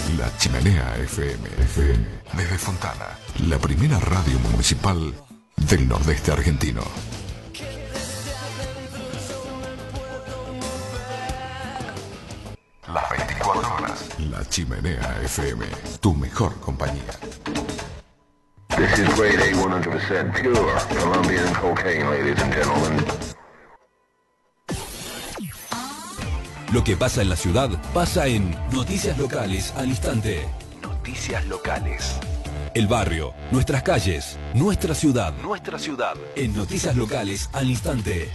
La Chimenea FM. Desde Fontana, la primera radio municipal del nordeste argentino. Las 24 horas. La Chimenea FM, tu mejor compañía. This is grade A 100% pure Colombian cocaine, ladies and gentlemen. Lo que pasa en la ciudad pasa en Noticias Locales al Instante. Noticias Locales. El barrio, nuestras calles, nuestra ciudad. Nuestra ciudad. En Noticias Locales al Instante.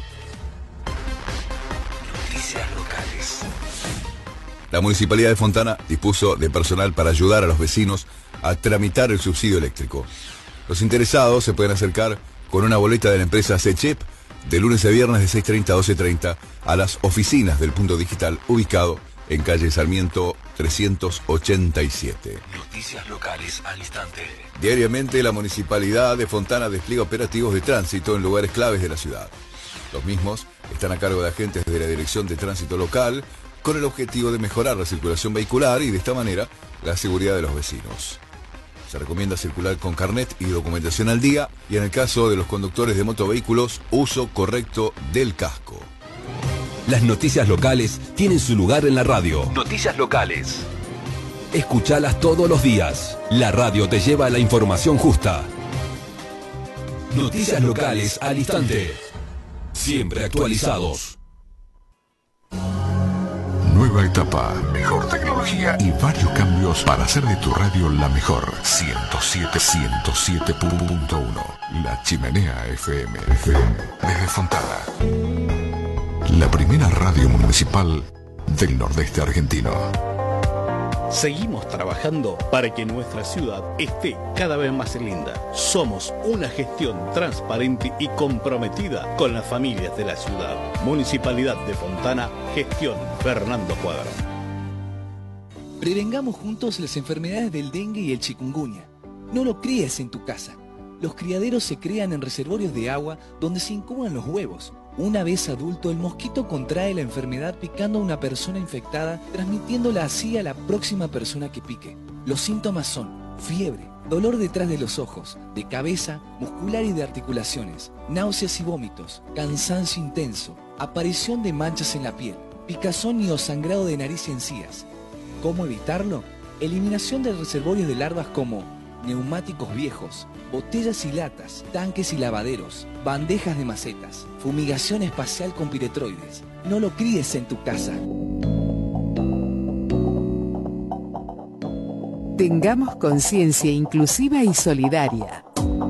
Noticias Locales. La Municipalidad de Fontana dispuso de personal para ayudar a los vecinos a tramitar el subsidio eléctrico. Los interesados se pueden acercar con una boleta de la empresa CECHEP de lunes a viernes de 6:30 a 12:30 a las oficinas del punto digital ubicado en calle Sarmiento 387. Noticias Locales al Instante. Diariamente la Municipalidad de Fontana despliega operativos de tránsito en lugares claves de la ciudad. Los mismos están a cargo de agentes de la Dirección de Tránsito Local con el objetivo de mejorar la circulación vehicular y de esta manera la seguridad de los vecinos. Se recomienda circular con carnet y documentación al día y en el caso de los conductores de motovehículos, uso correcto del casco. Las noticias locales tienen su lugar en la radio. Noticias Locales. Escuchalas todos los días. La radio te lleva a la información justa. Noticias Locales al Instante. Siempre actualizados. Nueva etapa, mejor tecnología y varios cambios para hacer de tu radio la mejor. 107.1. La Chimenea FM. Desde Fontana. La primera radio municipal del nordeste argentino. Seguimos trabajando para que nuestra ciudad esté cada vez más linda. Somos una gestión transparente y comprometida con las familias de la ciudad. Municipalidad de Fontana, gestión Fernando Cuadra. Prevengamos juntos las enfermedades del dengue y el chikungunya. No lo críes en tu casa. Los criaderos se crían en reservorios de agua donde se incuban los huevos. Una vez adulto, el mosquito contrae la enfermedad picando a una persona infectada, transmitiéndola así a la próxima persona que pique. Los síntomas son fiebre, dolor detrás de los ojos, de cabeza, muscular y de articulaciones, náuseas y vómitos, cansancio intenso, aparición de manchas en la piel, picazón y o sangrado de nariz y encías. ¿Cómo evitarlo? Eliminación de reservorios de larvas como neumáticos viejos, botellas y latas, tanques y lavaderos, bandejas de macetas, fumigación espacial con piretroides. No lo críes en tu casa. Tengamos conciencia inclusiva y solidaria.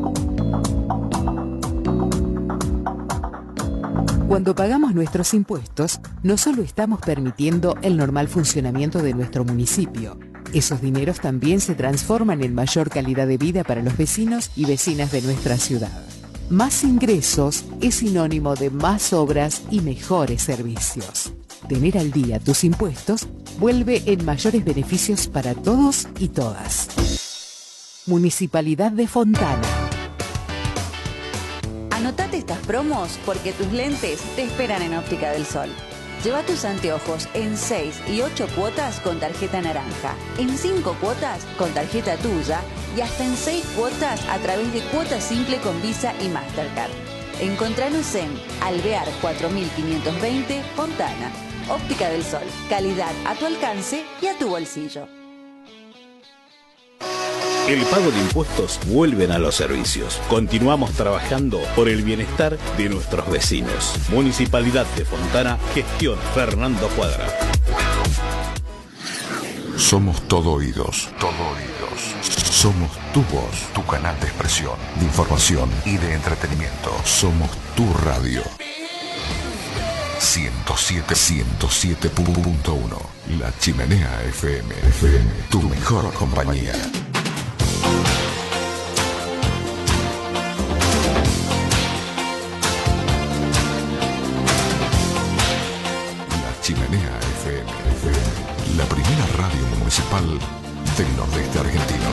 Cuando pagamos nuestros impuestos, no solo estamos permitiendo el normal funcionamiento de nuestro municipio. Esos dineros también se transforman en mayor calidad de vida para los vecinos y vecinas de nuestra ciudad. Más ingresos es sinónimo de más obras y mejores servicios. Tener al día tus impuestos vuelve en mayores beneficios para todos y todas. Municipalidad de Fontana. Anotate estas promos porque tus lentes te esperan en Óptica del Sol. Lleva tus anteojos en 6 y 8 cuotas con tarjeta naranja, en 5 cuotas con tarjeta tuya y hasta en 6 cuotas a través de cuota simple con Visa y Mastercard. Encontranos en Alvear 4520, Fontana. Óptica del Sol, calidad a tu alcance y a tu bolsillo. El pago de impuestos vuelven a los servicios. Continuamos trabajando por el bienestar de nuestros vecinos. Municipalidad de Fontana, gestión Fernando Cuadra. Somos todo oídos. Todo oídos. Somos tu voz, tu canal de expresión, de información y de entretenimiento. Somos tu radio. 107.1. La Chimenea FM. Tu mejor compañía. La Chimenea FM. La primera radio municipal del nordeste argentino.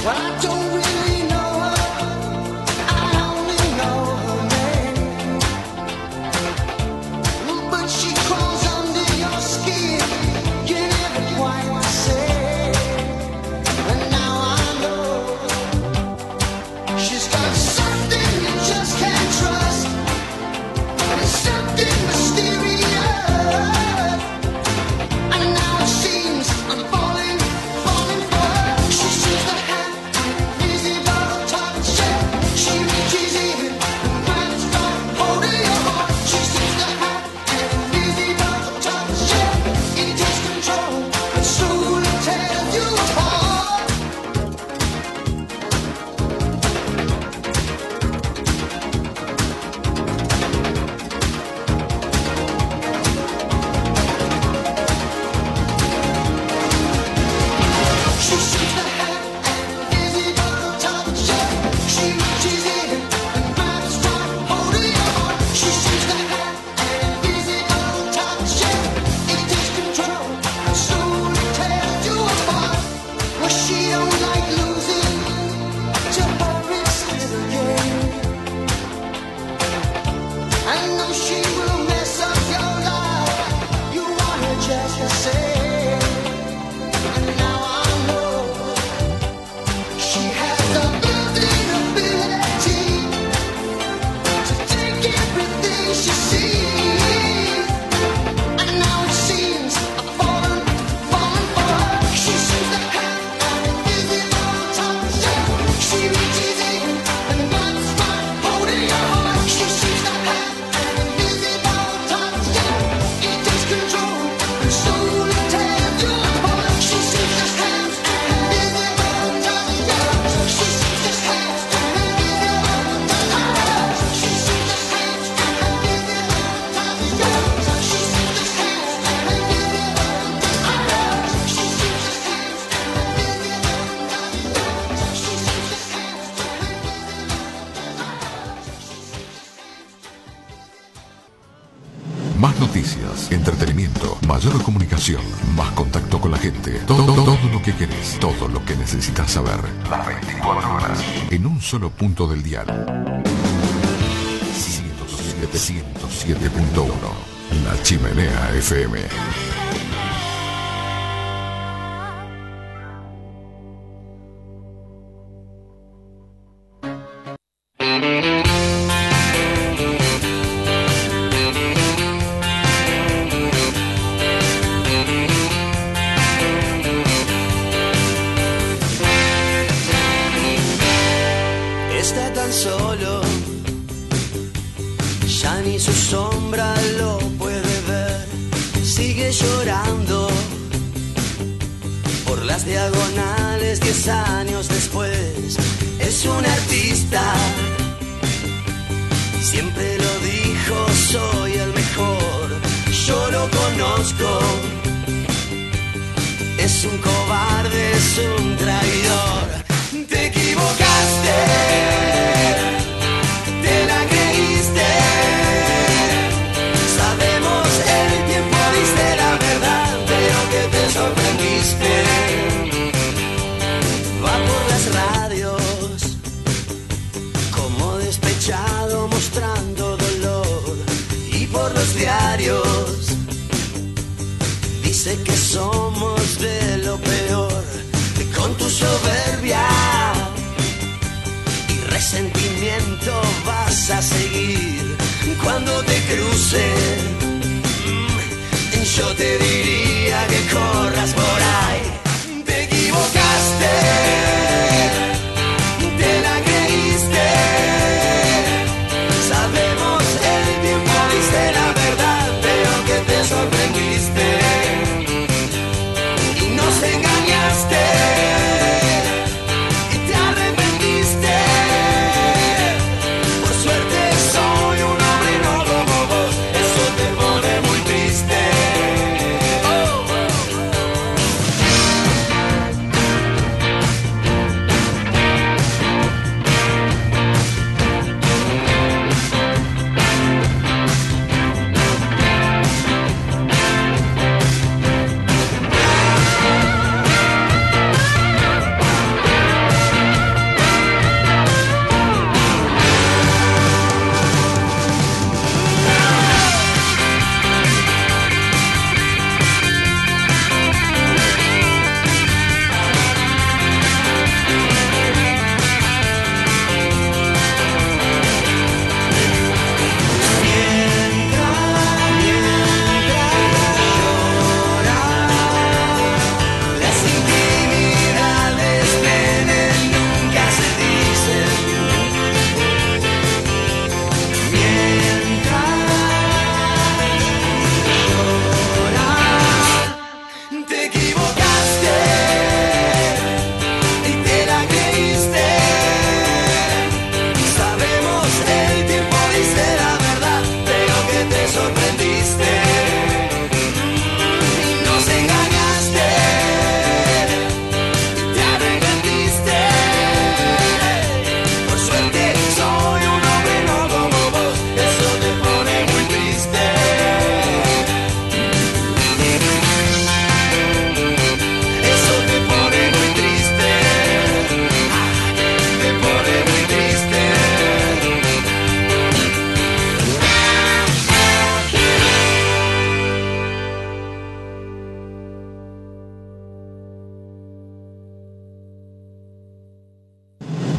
Más noticias, entretenimiento, mayor comunicación, más contacto con la gente. Todo lo que querés, todo lo que necesitas saber. Las 24 horas. En un solo punto del dial. 107.1. La Chimenea FM.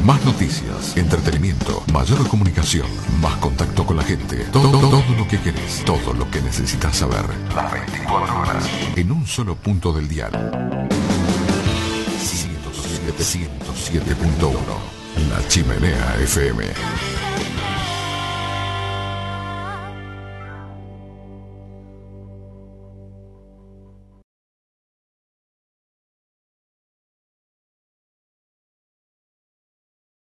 Más noticias, entretenimiento, mayor comunicación, más contacto con la gente. Todo lo que querés, todo lo que necesitas saber. Las 24 horas. En un solo punto del dial. 107.1. La Chimenea FM.